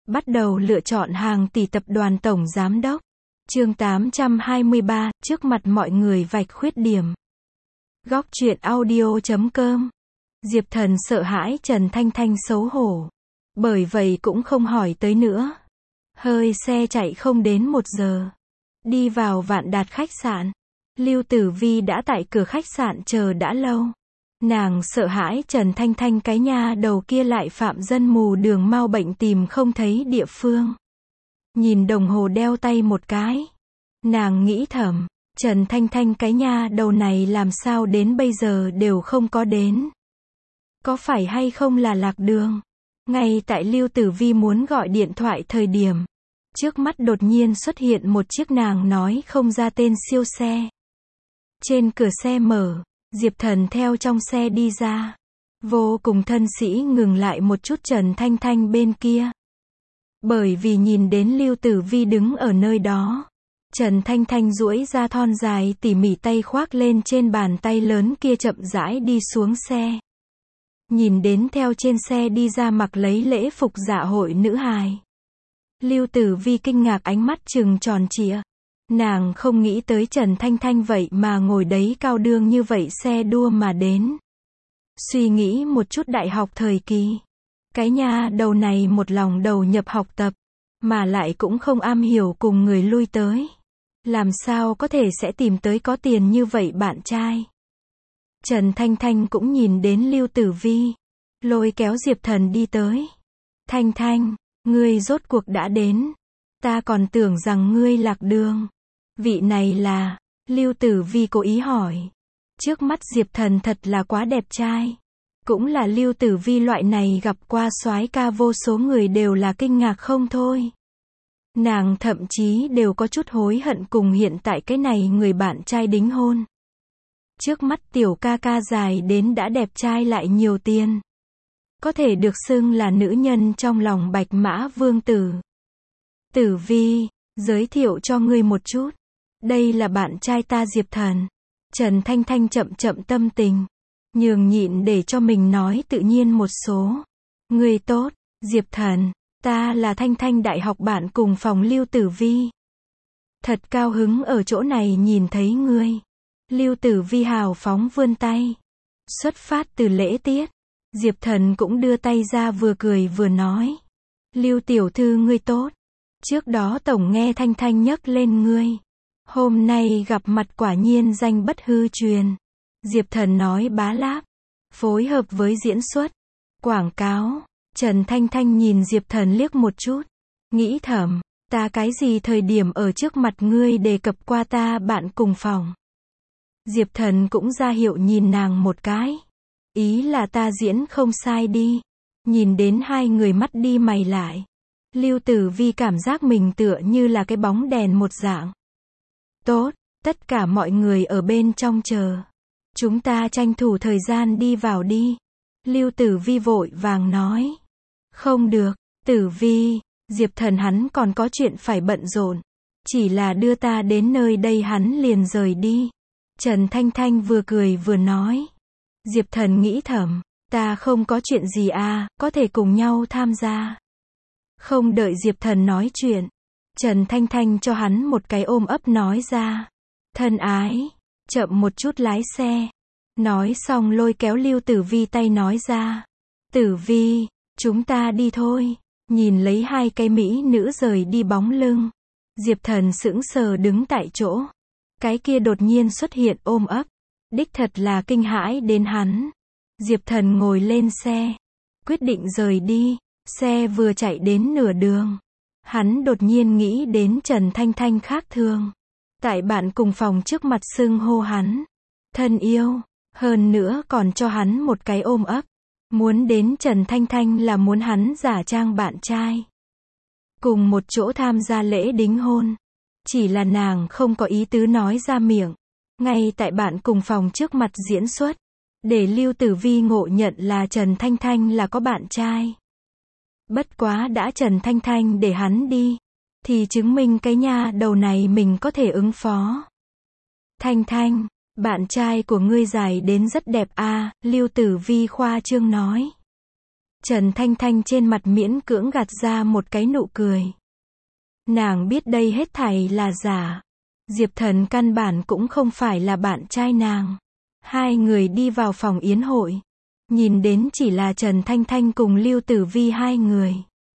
Bắt đầu lựa chọn hàng tỷ tập đoàn tổng giám đốc. Chương 823, trước mặt mọi người vạch khuyết điểm. Góc truyện audio.com. Diệp Thần sợ hãi Trần Thanh Thanh xấu hổ. Bởi vậy cũng không hỏi tới nữa. Hơi xe chạy không đến 1 giờ. Đi vào Vạn Đạt khách sạn. Lưu Tử Vi đã tại cửa khách sạn chờ đã lâu. Nàng sợ hãi Trần Thanh Thanh cái nha đầu kia lại phạm dân mù đường mau bệnh tìm không thấy địa phương. Nhìn đồng hồ đeo tay một cái. Nàng nghĩ thầm, Trần Thanh Thanh cái nha đầu này làm sao đến bây giờ đều không có đến. Có phải hay không là lạc đường? Ngay tại Lưu Tử Vi muốn gọi điện thoại thời điểm. Trước mắt đột nhiên xuất hiện một chiếc nàng nói không ra tên siêu xe. Trên cửa xe mở. Diệp Thần theo trong xe đi ra. Vô cùng thân sĩ ngừng lại một chút Trần Thanh Thanh bên kia. Bởi vì nhìn đến Lưu Tử Vi đứng ở nơi đó. Trần Thanh Thanh duỗi ra thon dài tỉ mỉ tay khoác lên trên bàn tay lớn kia chậm rãi đi xuống xe. Nhìn đến theo trên xe đi ra mặc lấy lễ phục dạ hội nữ hài. Lưu Tử Vi kinh ngạc ánh mắt trừng tròn trịa. Nàng không nghĩ tới Trần Thanh Thanh vậy mà ngồi đấy cao đương như vậy xe đua mà đến. Suy nghĩ một chút đại học thời kỳ. Cái nha đầu này một lòng đầu nhập học tập. Mà lại cũng không am hiểu cùng người lui tới. Làm sao có thể sẽ tìm tới có tiền như vậy bạn trai. Trần Thanh Thanh cũng nhìn đến Lưu Tử Vi. Lôi kéo Diệp Thần đi tới. Thanh Thanh, ngươi rốt cuộc đã đến. Ta còn tưởng rằng ngươi lạc đường. Vị này là, Lưu Tử Vi cố ý hỏi. Trước mắt Diệp Thần thật là quá đẹp trai. Cũng là Lưu Tử Vi loại này gặp qua soái ca vô số người đều là kinh ngạc không thôi. Nàng thậm chí đều có chút hối hận cùng hiện tại cái này người bạn trai đính hôn. Trước mắt tiểu ca ca dài đến đã đẹp trai lại nhiều tiền. Có thể được xưng là nữ nhân trong lòng Bạch Mã Vương Tử. Tử Vi, giới thiệu cho ngươi một chút. Đây là bạn trai ta Diệp Thần. Trần Thanh Thanh chậm chậm tâm tình. Nhường nhịn để cho mình nói tự nhiên một số. Ngươi tốt, Diệp Thần. Ta là Thanh Thanh đại học bạn cùng phòng Lưu Tử Vi. Thật cao hứng ở chỗ này nhìn thấy ngươi. Lưu Tử Vi hào phóng vươn tay. Xuất phát từ lễ tiết. Diệp Thần cũng đưa tay ra vừa cười vừa nói. Lưu tiểu thư ngươi tốt. Trước đó tổng nghe Thanh Thanh nhắc lên ngươi. Hôm nay gặp mặt quả nhiên danh bất hư truyền. Diệp Thần nói bá láp. Phối hợp với diễn xuất. Quảng cáo. Trần Thanh Thanh nhìn Diệp Thần liếc một chút. Nghĩ thầm, ta cái gì thời điểm ở trước mặt ngươi đề cập qua ta bạn cùng phòng. Diệp Thần cũng ra hiệu nhìn nàng một cái. Ý là ta diễn không sai đi. Nhìn đến hai người mắt đi mày lại. Lưu Tử Vi cảm giác mình tựa như là cái bóng đèn một dạng. Tốt, tất cả mọi người ở bên trong chờ. Chúng ta tranh thủ thời gian đi vào đi. Lưu Tử Vi vội vàng nói. Không được, Tử Vi, Diệp Thần hắn còn có chuyện phải bận rộn. Chỉ là đưa ta đến nơi đây hắn liền rời đi. Trần Thanh Thanh vừa cười vừa nói. Diệp Thần nghĩ thầm, ta không có chuyện gì à, có thể cùng nhau tham gia. Không đợi Diệp Thần nói chuyện. Trần Thanh Thanh cho hắn một cái ôm ấp nói ra. Thân ái, chậm một chút lái xe. Nói xong lôi kéo Lưu Tử Vi tay nói ra. Tử Vi, chúng ta đi thôi. Nhìn lấy hai cái mỹ nữ rời đi bóng lưng. Diệp Thần sững sờ đứng tại chỗ. Cái kia đột nhiên xuất hiện ôm ấp. Đích thật là kinh hãi đến hắn. Diệp Thần ngồi lên xe. Quyết định rời đi. Xe vừa chạy đến nửa đường. Hắn đột nhiên nghĩ đến Trần Thanh Thanh khác thường. Tại bạn cùng phòng trước mặt xưng hô hắn. Thân yêu. Hơn nữa còn cho hắn một cái ôm ấp. Muốn đến Trần Thanh Thanh là muốn hắn giả trang bạn trai. Cùng một chỗ tham gia lễ đính hôn. Chỉ là nàng không có ý tứ nói ra miệng. Ngay tại bạn cùng phòng trước mặt diễn xuất. Để Lưu Tử Vi ngộ nhận là Trần Thanh Thanh là có bạn trai. Bất quá đã Trần Thanh Thanh để hắn đi. Thì chứng minh cái nha đầu này mình có thể ứng phó. Thanh Thanh, bạn trai của ngươi dài đến rất đẹp à, Lưu Tử Vi khoa trương nói. Trần Thanh Thanh trên mặt miễn cưỡng gạt ra một cái nụ cười. Nàng biết đây hết thảy là giả. Diệp Thần căn bản cũng không phải là bạn trai nàng. Hai người đi vào phòng yến hội. Nhìn đến chỉ là Trần Thanh Thanh cùng Lưu Tử Vi hai người.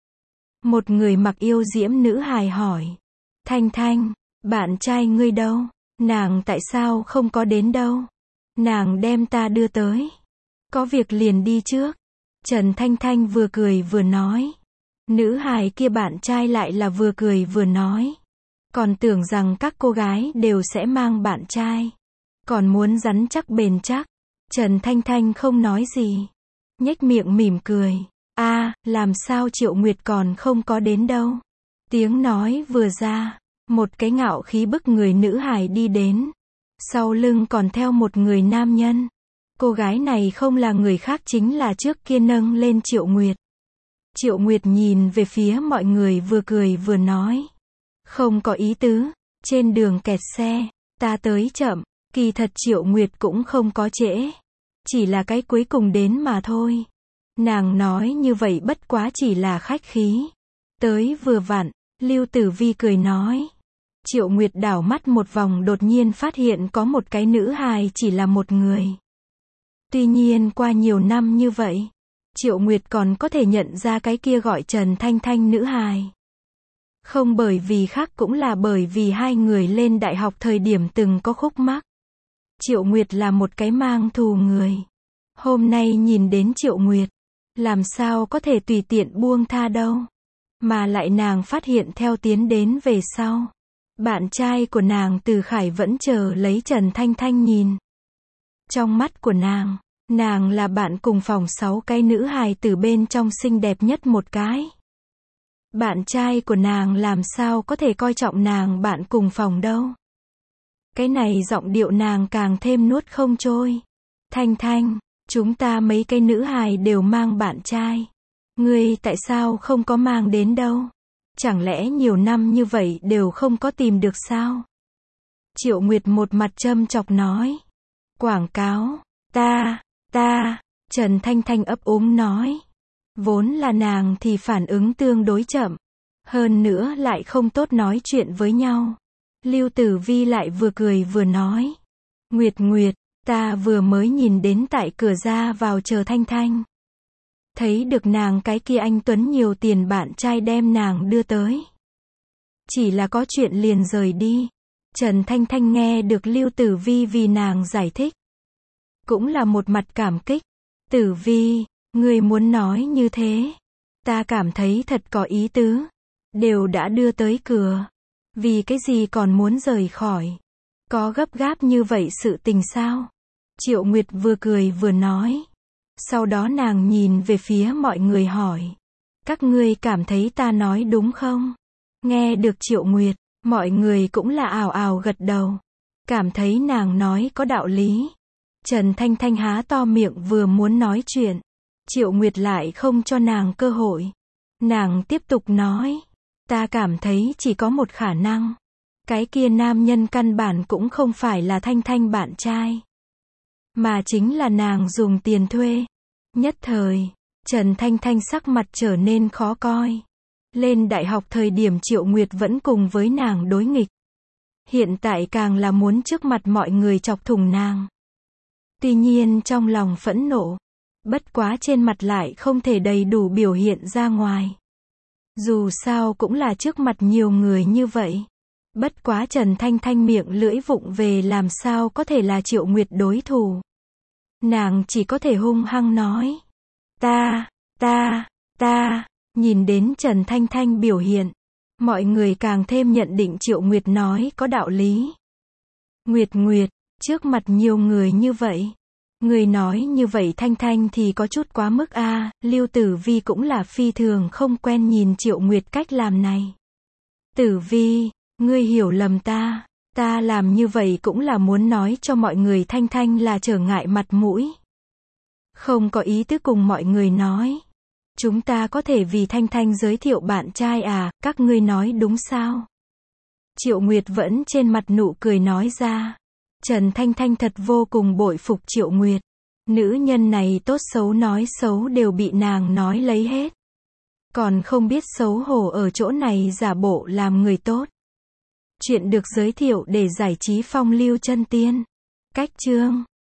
Một người mặc yêu diễm nữ hài hỏi. Thanh Thanh, bạn trai ngươi đâu? Nàng tại sao không có đến đâu? Nàng đem ta đưa tới. Có việc liền đi trước. Trần Thanh Thanh vừa cười vừa nói. Nữ hài kia bạn trai lại là vừa cười vừa nói. Còn tưởng rằng các cô gái đều sẽ mang bạn trai. Còn muốn rắn chắc bền chắc. Trần Thanh Thanh không nói gì. Nhếch miệng mỉm cười. Làm sao Triệu Nguyệt còn không có đến đâu. Tiếng nói vừa ra. Một cái ngạo khí bức người nữ hài đi đến. Sau lưng còn theo một người nam nhân. Cô gái này không là người khác chính là trước kia nâng lên Triệu Nguyệt. Triệu Nguyệt nhìn về phía mọi người vừa cười vừa nói. Không có ý tứ, trên đường kẹt xe, ta tới chậm, kỳ thật Triệu Nguyệt cũng không có trễ. Chỉ là cái cuối cùng đến mà thôi. Nàng nói như vậy bất quá chỉ là khách khí. Tới vừa vặn, Lưu Tử Vi cười nói. Triệu Nguyệt đảo mắt một vòng đột nhiên phát hiện có một cái nữ hài chỉ là một người. Tuy nhiên qua nhiều năm như vậy, Triệu Nguyệt còn có thể nhận ra cái kia gọi Trần Thanh Thanh nữ hài. Không bởi vì khác cũng là bởi vì hai người lên đại học thời điểm từng có khúc mắc. Triệu Nguyệt là một cái mang thù người. Hôm nay nhìn đến Triệu Nguyệt, làm sao có thể tùy tiện buông tha đâu. Mà lại nàng phát hiện theo tiến đến về sau. Bạn trai của nàng Từ Khải vẫn chờ lấy Trần Thanh Thanh nhìn. Trong mắt của nàng là bạn cùng phòng 6 cái nữ hài từ bên trong xinh đẹp nhất một cái. Bạn trai của nàng làm sao có thể coi trọng nàng bạn cùng phòng đâu. Cái này giọng điệu nàng càng thêm nuốt không trôi. Thanh Thanh, chúng ta mấy cái nữ hài đều mang bạn trai. Ngươi tại sao không có mang đến đâu? Chẳng lẽ nhiều năm như vậy đều không có tìm được sao? Triệu Nguyệt một mặt châm chọc nói. Quảng cáo, ta, Trần Thanh Thanh ấp úng nói. Vốn là nàng thì phản ứng tương đối chậm. Hơn nữa lại không tốt nói chuyện với nhau. Lưu Tử Vi lại vừa cười vừa nói. Nguyệt, ta vừa mới nhìn đến tại cửa ra vào chờ Thanh Thanh. Thấy được nàng cái kia anh Tuấn nhiều tiền bạn trai đem nàng đưa tới. Chỉ là có chuyện liền rời đi. Trần Thanh Thanh nghe được Lưu Tử Vi vì nàng giải thích. Cũng là một mặt cảm kích. Tử Vi, ngươi muốn nói như thế. Ta cảm thấy thật có ý tứ. Đều đã đưa tới cửa. Vì cái gì còn muốn rời khỏi? Có gấp gáp như vậy sự tình sao? Triệu Nguyệt vừa cười vừa nói. Sau đó nàng nhìn về phía mọi người hỏi. Các ngươi cảm thấy ta nói đúng không? Nghe được Triệu Nguyệt, mọi người cũng là ào ào gật đầu. Cảm thấy nàng nói có đạo lý. Trần Thanh Thanh há to miệng vừa muốn nói chuyện. Triệu Nguyệt lại không cho nàng cơ hội. Nàng tiếp tục nói. Ta cảm thấy chỉ có một khả năng. Cái kia nam nhân căn bản cũng không phải là Thanh Thanh bạn trai. Mà chính là nàng dùng tiền thuê. Nhất thời, Trần Thanh Thanh sắc mặt trở nên khó coi. Lên đại học thời điểm Triệu Nguyệt vẫn cùng với nàng đối nghịch. Hiện tại càng là muốn trước mặt mọi người chọc thủng nàng. Tuy nhiên trong lòng phẫn nộ. Bất quá trên mặt lại không thể đầy đủ biểu hiện ra ngoài. Dù sao cũng là trước mặt nhiều người như vậy. Bất quá Trần Thanh Thanh miệng lưỡi vụng về làm sao có thể là Triệu Nguyệt đối thủ. Nàng chỉ có thể hung hăng nói. Ta, nhìn đến Trần Thanh Thanh biểu hiện. Mọi người càng thêm nhận định Triệu Nguyệt nói có đạo lý. Nguyệt, trước mặt nhiều người như vậy. Người nói như vậy Thanh Thanh thì có chút quá mức a. Lưu Tử Vi cũng là phi thường không quen nhìn Triệu Nguyệt cách làm này. Tử Vi, ngươi hiểu lầm ta. Ta làm như vậy cũng là muốn nói cho mọi người Thanh Thanh là trở ngại mặt mũi. Không có ý tứ cùng mọi người nói. Chúng ta có thể vì Thanh Thanh giới thiệu bạn trai à, các ngươi nói đúng sao? Triệu Nguyệt vẫn trên mặt nụ cười nói ra. Trần Thanh Thanh thật vô cùng bội phục Triệu Nguyệt. Nữ nhân này tốt xấu nói xấu đều bị nàng nói lấy hết. Còn không biết xấu hổ ở chỗ này giả bộ làm người tốt. Chuyện được giới thiệu để giải trí phong lưu chân tiên. Cách chương